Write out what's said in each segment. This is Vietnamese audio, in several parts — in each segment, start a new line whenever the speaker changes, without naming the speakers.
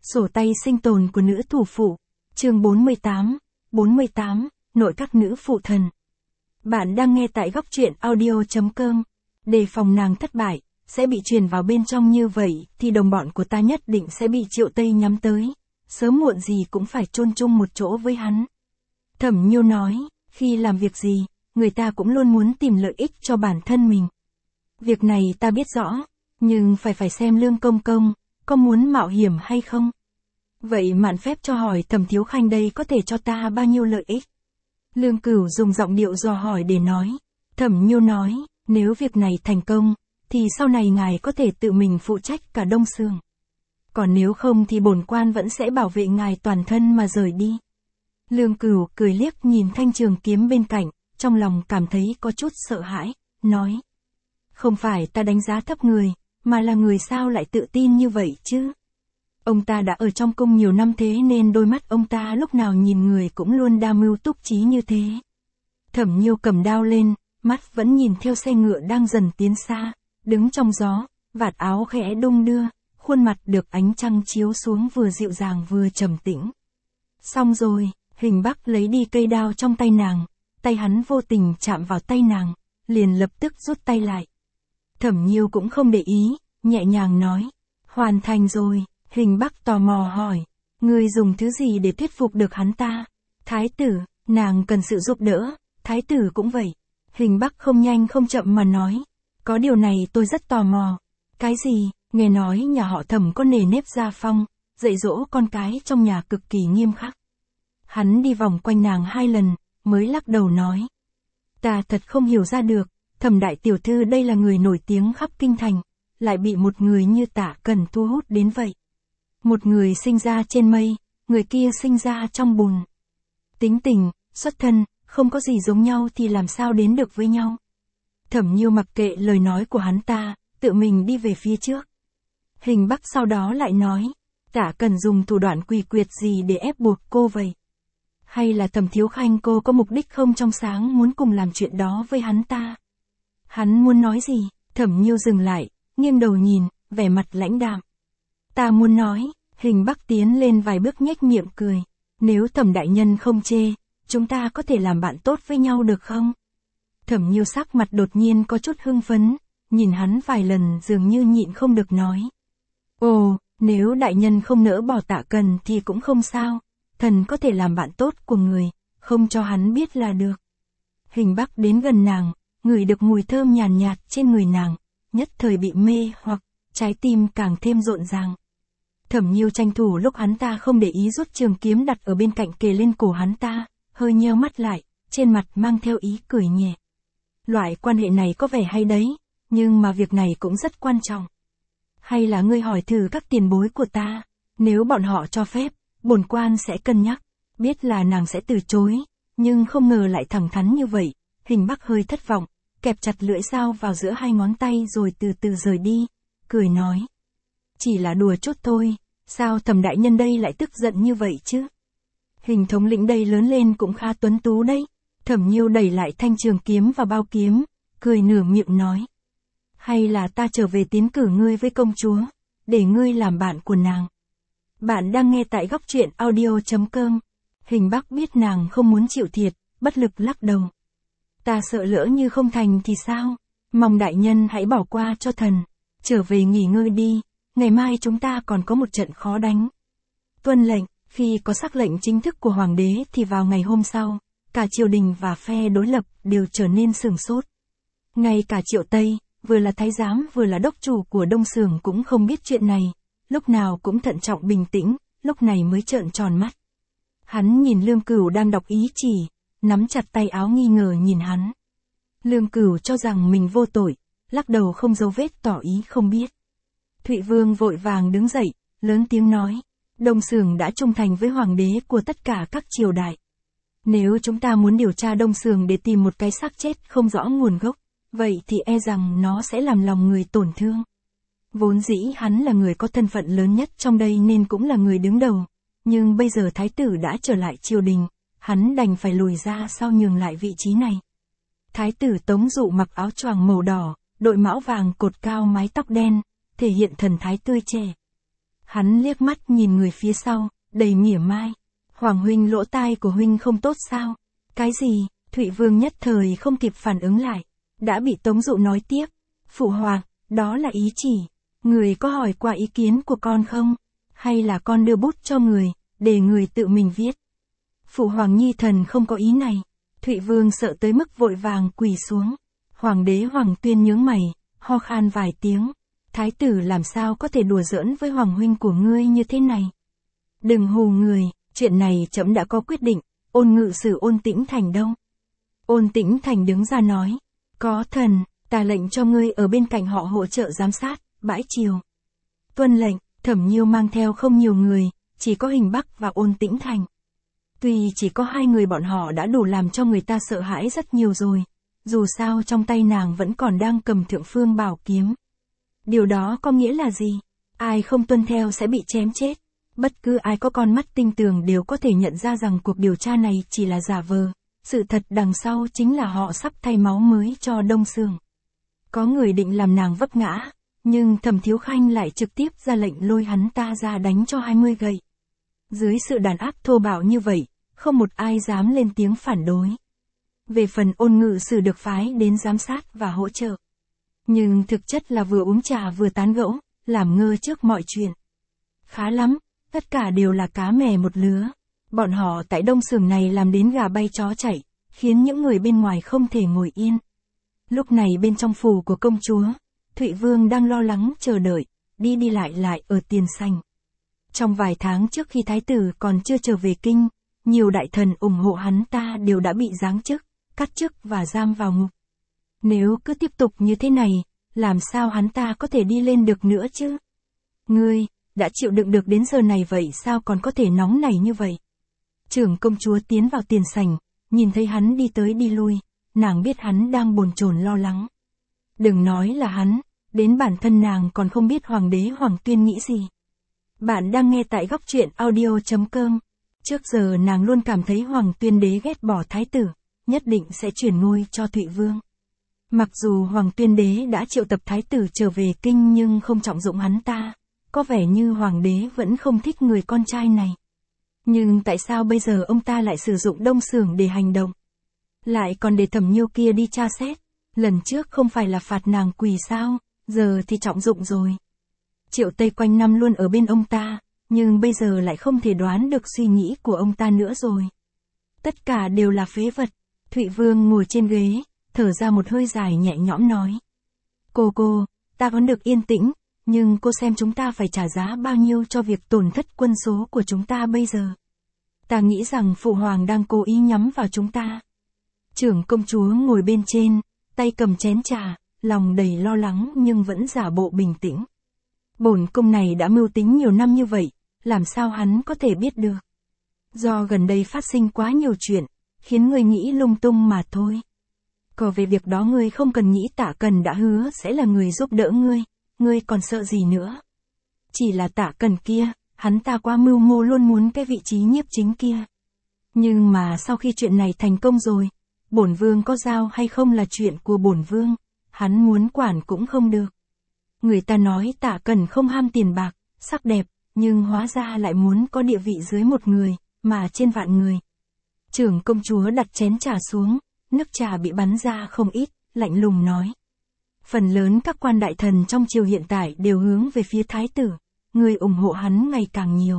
Sổ tay sinh tồn của nữ thủ phụ. Chương 48, nội các nữ phụ thần. Bạn đang nghe tại góc truyện audio.com. Đề phòng nàng thất bại, sẽ bị truyền vào bên trong như vậy, thì đồng bọn của ta nhất định sẽ bị Triệu Tây nhắm tới. Sớm muộn gì cũng phải chôn chung một chỗ với hắn. Thẩm Nhiêu nói, khi làm việc gì, người ta cũng luôn muốn tìm lợi ích cho bản thân mình. Việc này ta biết rõ, nhưng phải xem Lương Công Công, có muốn mạo hiểm hay không? Vậy mạn phép cho hỏi Thẩm Thiếu Khanh đây có thể cho ta bao nhiêu lợi ích? Lương Cửu dùng giọng điệu dò hỏi để nói. Thẩm Nhiêu nói, nếu việc này thành công, thì sau này ngài có thể tự mình phụ trách cả Đông Sương. Còn nếu không thì bổn quan vẫn sẽ bảo vệ ngài toàn thân mà rời đi. Lương Cửu cười liếc nhìn thanh trường kiếm bên cạnh, trong lòng cảm thấy có chút sợ hãi, nói. Không phải ta đánh giá thấp người, mà là người sao lại tự tin như vậy chứ? Ông ta đã ở trong cung nhiều năm thế nên đôi mắt ông ta lúc nào nhìn người cũng luôn đa mưu túc trí như thế. Thẩm Nhiêu cầm đao lên, mắt vẫn nhìn theo xe ngựa đang dần tiến xa, đứng trong gió, vạt áo khẽ đung đưa, khuôn mặt được ánh trăng chiếu xuống vừa dịu dàng vừa trầm tĩnh. Xong rồi, Hình Bắc lấy đi cây đao trong tay nàng, tay hắn vô tình chạm vào tay nàng, liền lập tức rút tay lại. Thẩm Nhiêu cũng không để ý, nhẹ nhàng nói, hoàn thành rồi. Hình Bắc tò mò hỏi, ngươi dùng thứ gì để thuyết phục được hắn ta? Thái tử, nàng cần sự giúp đỡ, thái tử cũng vậy. Hình Bắc không nhanh không chậm mà nói, có điều này tôi rất tò mò. Cái gì? Nghe nói nhà họ Thẩm có nề nếp gia phong, dạy dỗ con cái trong nhà cực kỳ nghiêm khắc. Hắn đi vòng quanh nàng 2 lần, mới lắc đầu nói. Ta thật không hiểu ra được, Thẩm đại tiểu thư đây là người nổi tiếng khắp kinh thành, lại bị một người như Tạ Cần thu hút đến vậy. Một người sinh ra trên mây, người kia sinh ra trong bùn. Tính tình, xuất thân, không có gì giống nhau thì làm sao đến được với nhau. Thẩm Nhiêu mặc kệ lời nói của hắn ta, tự mình đi về phía trước. Hình Bắc sau đó lại nói, Tạ Cần dùng thủ đoạn quỷ quyệt gì để ép buộc cô vậy? Hay là Thẩm Thiếu Khanh cô có mục đích không trong sáng muốn cùng làm chuyện đó với hắn ta? Hắn muốn nói gì? Thẩm Nhiêu dừng lại, nghiêng đầu nhìn, vẻ mặt lãnh đạm. Ta muốn nói. Hình Bắc tiến lên vài bước nhếch miệng cười. Nếu Thẩm đại nhân không chê, chúng ta có thể làm bạn tốt với nhau được không? Thẩm Nhiêu sắc mặt đột nhiên có chút hưng phấn, nhìn hắn vài lần dường như nhịn không được nói. Ồ, nếu đại nhân không nỡ bỏ Tạ Cần thì cũng không sao, thần có thể làm bạn tốt của người, không cho hắn biết là được. Hình Bắc đến gần nàng, ngửi được mùi thơm nhàn nhạt trên người nàng, nhất thời bị mê hoặc, trái tim càng thêm rộn ràng. Thẩm Nhiêu tranh thủ lúc hắn ta không để ý rút trường kiếm đặt ở bên cạnh kề lên cổ hắn ta, hơi nheo mắt lại, trên mặt mang theo ý cười nhẹ. Loại quan hệ này có vẻ hay đấy, nhưng mà việc này cũng rất quan trọng. Hay là ngươi hỏi thử các tiền bối của ta, nếu bọn họ cho phép, bổn quan sẽ cân nhắc, biết là nàng sẽ từ chối, nhưng không ngờ lại thẳng thắn như vậy. Hình Bắc hơi thất vọng, kẹp chặt lưỡi dao vào giữa 2 ngón tay rồi từ từ rời đi, cười nói. Chỉ là đùa chút thôi, sao Thẩm đại nhân đây lại tức giận như vậy chứ? Hình thống lĩnh đây lớn lên cũng khá tuấn tú đấy. Thẩm Nhiêu đẩy lại thanh trường kiếm và bao kiếm, cười nửa miệng nói. Hay là ta trở về tiến cử ngươi với công chúa, để ngươi làm bạn của nàng. Bạn đang nghe tại góc truyện audio.com. Hình Bắc biết nàng không muốn chịu thiệt, bất lực lắc đầu. Ta sợ lỡ như không thành thì sao? Mong đại nhân hãy bỏ qua cho thần, trở về nghỉ ngơi đi. Ngày mai chúng ta còn có một trận khó đánh. Tuân lệnh, khi có sắc lệnh chính thức của hoàng đế thì vào ngày hôm sau, cả triều đình và phe đối lập đều trở nên sửng sốt. Ngay cả Triệu Tây, vừa là thái giám vừa là đốc chủ của Đông Sưởng cũng không biết chuyện này, lúc nào cũng thận trọng bình tĩnh, lúc này mới trợn tròn mắt. Hắn nhìn Lương Cửu đang đọc ý chỉ, nắm chặt tay áo nghi ngờ nhìn hắn. Lương Cửu cho rằng mình vô tội, lắc đầu không giấu vết tỏ ý không biết. Thụy Vương vội vàng đứng dậy, lớn tiếng nói, Đông Sưởng đã trung thành với hoàng đế của tất cả các triều đại. Nếu chúng ta muốn điều tra Đông Sưởng để tìm một cái xác chết không rõ nguồn gốc, vậy thì e rằng nó sẽ làm lòng người tổn thương. Vốn dĩ hắn là người có thân phận lớn nhất trong đây nên cũng là người đứng đầu, nhưng bây giờ thái tử đã trở lại triều đình, hắn đành phải lùi ra sau nhường lại vị trí này. Thái tử Tống Dụ mặc áo choàng màu đỏ, đội mão vàng cột cao mái tóc đen, thể hiện thần thái tươi trẻ. Hắn liếc mắt nhìn người phía sau, đầy mỉa mai. Hoàng huynh, lỗ tai của huynh không tốt sao? Cái gì? Thụy Vương nhất thời không kịp phản ứng lại. Đã bị Tống Dụ nói tiếp. Phụ hoàng, đó là ý chỉ. Người có hỏi qua ý kiến của con không? Hay là con đưa bút cho người, để người tự mình viết? Phụ hoàng nhi thần không có ý này. Thụy Vương sợ tới mức vội vàng quỳ xuống. Hoàng đế Hoàng Tuyên nhướng mày, ho khan vài tiếng. Thái tử làm sao có thể đùa giỡn với hoàng huynh của ngươi như thế này? Đừng hù người, chuyện này trẫm đã có quyết định. Ôn ngự sử Ôn Tĩnh Thành đâu? Ôn Tĩnh Thành đứng ra nói. Có thần, ta lệnh cho ngươi ở bên cạnh họ hỗ trợ giám sát, bãi triều. Tuân lệnh. Thẩm Nhiêu mang theo không nhiều người, chỉ có Hình Bắc và Ôn Tĩnh Thành. Tuy chỉ có 2 người bọn họ đã đủ làm cho người ta sợ hãi rất nhiều rồi. Dù sao trong tay nàng vẫn còn đang cầm Thượng Phương Bảo Kiếm. Điều đó có nghĩa là gì? Ai không tuân theo sẽ bị chém chết. Bất cứ ai có con mắt tinh tường đều có thể nhận ra rằng cuộc điều tra này chỉ là giả vờ. Sự thật đằng sau chính là họ sắp thay máu mới cho Đông Sương. Có người định làm nàng vấp ngã, nhưng Thẩm Thiếu Khanh lại trực tiếp ra lệnh lôi hắn ta ra đánh cho 20 gậy. Dưới sự đàn áp thô bạo như vậy, không một ai dám lên tiếng phản đối. Về phần Ôn Ngự Sử được phái đến giám sát và hỗ trợ. Nhưng thực chất là vừa uống trà vừa tán gẫu, làm ngơ trước mọi chuyện. Khá lắm, tất cả đều là cá mè một lứa. Bọn họ tại Đông Sưởng này làm đến gà bay chó chạy, khiến những người bên ngoài không thể ngồi yên. Lúc này bên trong phủ của công chúa, Thụy Vương đang lo lắng chờ đợi, đi đi lại ở tiền sảnh. Trong vài tháng trước khi thái tử còn chưa trở về kinh, nhiều đại thần ủng hộ hắn ta đều đã bị giáng chức, cắt chức và giam vào ngục. Nếu cứ tiếp tục như thế này, làm sao hắn ta có thể đi lên được nữa chứ? Ngươi, đã chịu đựng được đến giờ này vậy sao còn có thể nóng nảy như vậy? Trưởng công chúa tiến vào tiền sảnh, nhìn thấy hắn đi tới đi lui, nàng biết hắn đang bồn chồn lo lắng. Đừng nói là hắn, đến bản thân nàng còn không biết Hoàng đế Hoàng Tuyên nghĩ gì. Bạn đang nghe tại góc truyện audio.com. Trước giờ nàng luôn cảm thấy Hoàng Tuyên đế ghét bỏ thái tử, nhất định sẽ chuyển ngôi cho Thụy Vương. Mặc dù Hoàng Tuyên đế đã triệu tập thái tử trở về kinh nhưng không trọng dụng hắn ta, có vẻ như Hoàng đế vẫn không thích người con trai này. Nhưng tại sao bây giờ ông ta lại sử dụng Đông Sưởng để hành động? Lại còn để Thẩm Nhiêu kia đi tra xét, lần trước không phải là phạt nàng quỳ sao, giờ thì trọng dụng rồi. Triệu Tây quanh năm luôn ở bên ông ta, nhưng bây giờ lại không thể đoán được suy nghĩ của ông ta nữa rồi. Tất cả đều là phế vật. Thụy Vương ngồi trên ghế, thở ra một hơi dài nhẹ nhõm nói. Cô, ta vẫn được yên tĩnh, nhưng cô xem chúng ta phải trả giá bao nhiêu cho việc tổn thất quân số của chúng ta bây giờ. Ta nghĩ rằng Phụ Hoàng đang cố ý nhắm vào chúng ta. Trưởng công chúa ngồi bên trên, tay cầm chén trà, lòng đầy lo lắng nhưng vẫn giả bộ bình tĩnh. Bổn cung này đã mưu tính nhiều năm như vậy, làm sao hắn có thể biết được? Do gần đây phát sinh quá nhiều chuyện, khiến ngươi nghĩ lung tung mà thôi. Còn về việc đó ngươi không cần nghĩ, Tạ Cần đã hứa sẽ là người giúp đỡ ngươi còn sợ gì nữa? Chỉ là Tạ Cần kia, hắn ta quá mưu mô luôn muốn cái vị trí nhiếp chính kia. Nhưng mà sau khi chuyện này thành công rồi, bổn vương có giao hay không là chuyện của bổn vương, hắn muốn quản cũng không được. Người ta nói Tạ Cần không ham tiền bạc, sắc đẹp, nhưng hóa ra lại muốn có địa vị dưới một người, mà trên vạn người. Trưởng công chúa đặt chén trà xuống, nước trà bị bắn ra không ít, lạnh lùng nói. Phần lớn các quan đại thần trong triều hiện tại đều hướng về phía thái tử, người ủng hộ hắn ngày càng nhiều.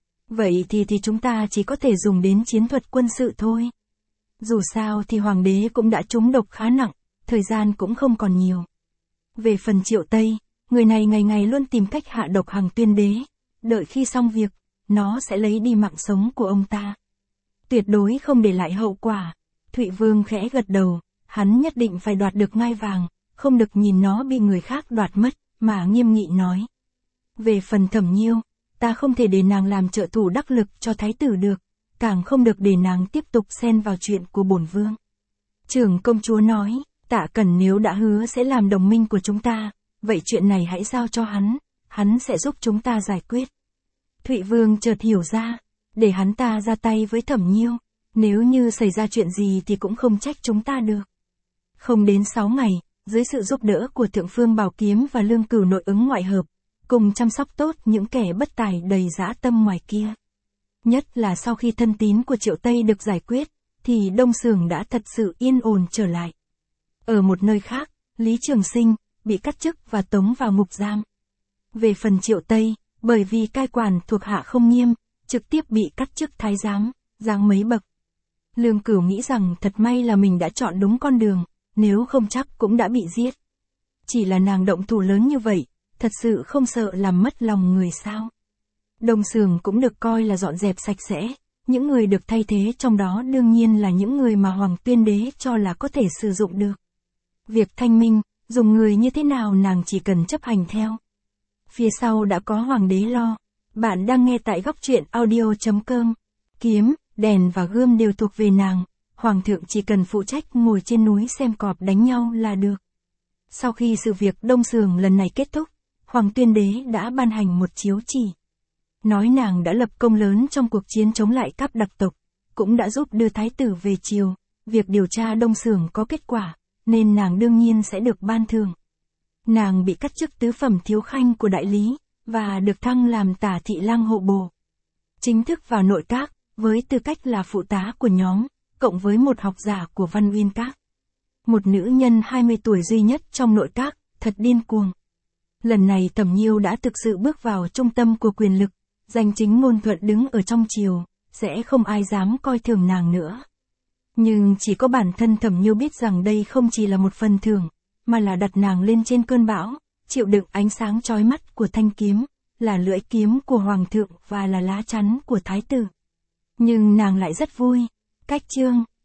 Vậy thì chúng ta chỉ có thể dùng đến chiến thuật quân sự thôi. Dù sao thì hoàng đế cũng đã trúng độc khá nặng, thời gian cũng không còn nhiều. Về phần Triệu Tây, người này ngày ngày luôn tìm cách hạ độc Hằng Tuyên đế, đợi khi xong việc, nó sẽ lấy đi mạng sống của ông ta. Tuyệt đối không để lại hậu quả. Thụy Vương khẽ gật đầu, hắn nhất định phải đoạt được ngai vàng, không được nhìn nó bị người khác đoạt mất, mà nghiêm nghị nói. Về phần Thẩm Nhiêu, ta không thể để nàng làm trợ thủ đắc lực cho thái tử được, càng không được để nàng tiếp tục xen vào chuyện của bổn vương. Trưởng công chúa nói, Tạ Cần nếu đã hứa sẽ làm đồng minh của chúng ta, vậy chuyện này hãy giao cho hắn sẽ giúp chúng ta giải quyết. Thụy Vương chợt hiểu ra, để hắn ta ra tay với Thẩm Nhiêu, nếu như xảy ra chuyện gì thì cũng không trách chúng ta được. Không đến 6 ngày, dưới sự giúp đỡ của Thượng Phương Bảo Kiếm và Lương Cửu nội ứng ngoại hợp, cùng chăm sóc tốt những kẻ bất tài đầy dã tâm ngoài kia. Nhất là sau khi thân tín của Triệu Tây được giải quyết, thì Đông Xưởng đã thật sự yên ổn trở lại. Ở một nơi khác, Lý Trường Sinh bị cắt chức và tống vào ngục giam. Về phần Triệu Tây, bởi vì cai quản thuộc hạ không nghiêm, trực tiếp bị cắt chức thái giám, giáng mấy bậc. Lương Cửu nghĩ rằng thật may là mình đã chọn đúng con đường, nếu không chắc cũng đã bị giết. Chỉ là nàng động thủ lớn như vậy, thật sự không sợ làm mất lòng người sao. Đông Xưởng cũng được coi là dọn dẹp sạch sẽ, những người được thay thế trong đó đương nhiên là những người mà Hoàng Tuyên Đế cho là có thể sử dụng được. Việc thanh minh, dùng người như thế nào nàng chỉ cần chấp hành theo. Phía sau đã có Hoàng đế lo. Bạn đang nghe tại góc truyện audio.com. Kiếm, đèn và gươm đều thuộc về nàng, Hoàng thượng chỉ cần phụ trách ngồi trên núi xem cọp đánh nhau là được. Sau khi sự việc Đông Xưởng lần này kết thúc, Hoàng Tuyên Đế đã ban hành một chiếu chỉ. Nói nàng đã lập công lớn trong cuộc chiến chống lại các đặc tộc, cũng đã giúp đưa thái tử về triều, việc điều tra Đông Xưởng có kết quả, nên nàng đương nhiên sẽ được ban thưởng. Nàng bị cắt chức tứ phẩm thiếu khanh của đại lý, và được thăng làm tả thị lang hộ bồ. Chính thức vào nội các, với tư cách là phụ tá của nhóm, cộng với một học giả của Văn Uyên Các. Một nữ nhân 20 tuổi duy nhất trong nội các, thật điên cuồng. Lần này Thẩm Nhiêu đã thực sự bước vào trung tâm của quyền lực, danh chính ngôn thuận đứng ở trong triều, sẽ không ai dám coi thường nàng nữa. Nhưng chỉ có bản thân Thẩm Nhiêu biết rằng đây không chỉ là một phần thưởng, mà là đặt nàng lên trên cơn bão, chịu đựng ánh sáng chói mắt của thanh kiếm, là lưỡi kiếm của Hoàng thượng và là lá chắn của Thái tử. Nhưng nàng lại rất vui. Cách chương